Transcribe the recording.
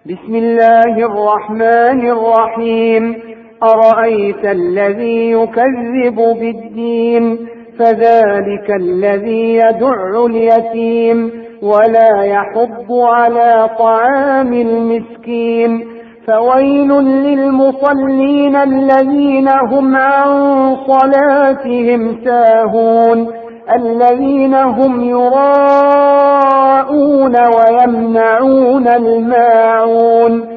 بسم الله الرحمن الرحيم. أرأيت الذي يكذب بالدين فذلك الذي يدع اليتيم ولا يحض على طعام المسكين فويل للمصلين الذين هم عن صلاتهم ساهون الذين هم يراءون ويمنعون الماعون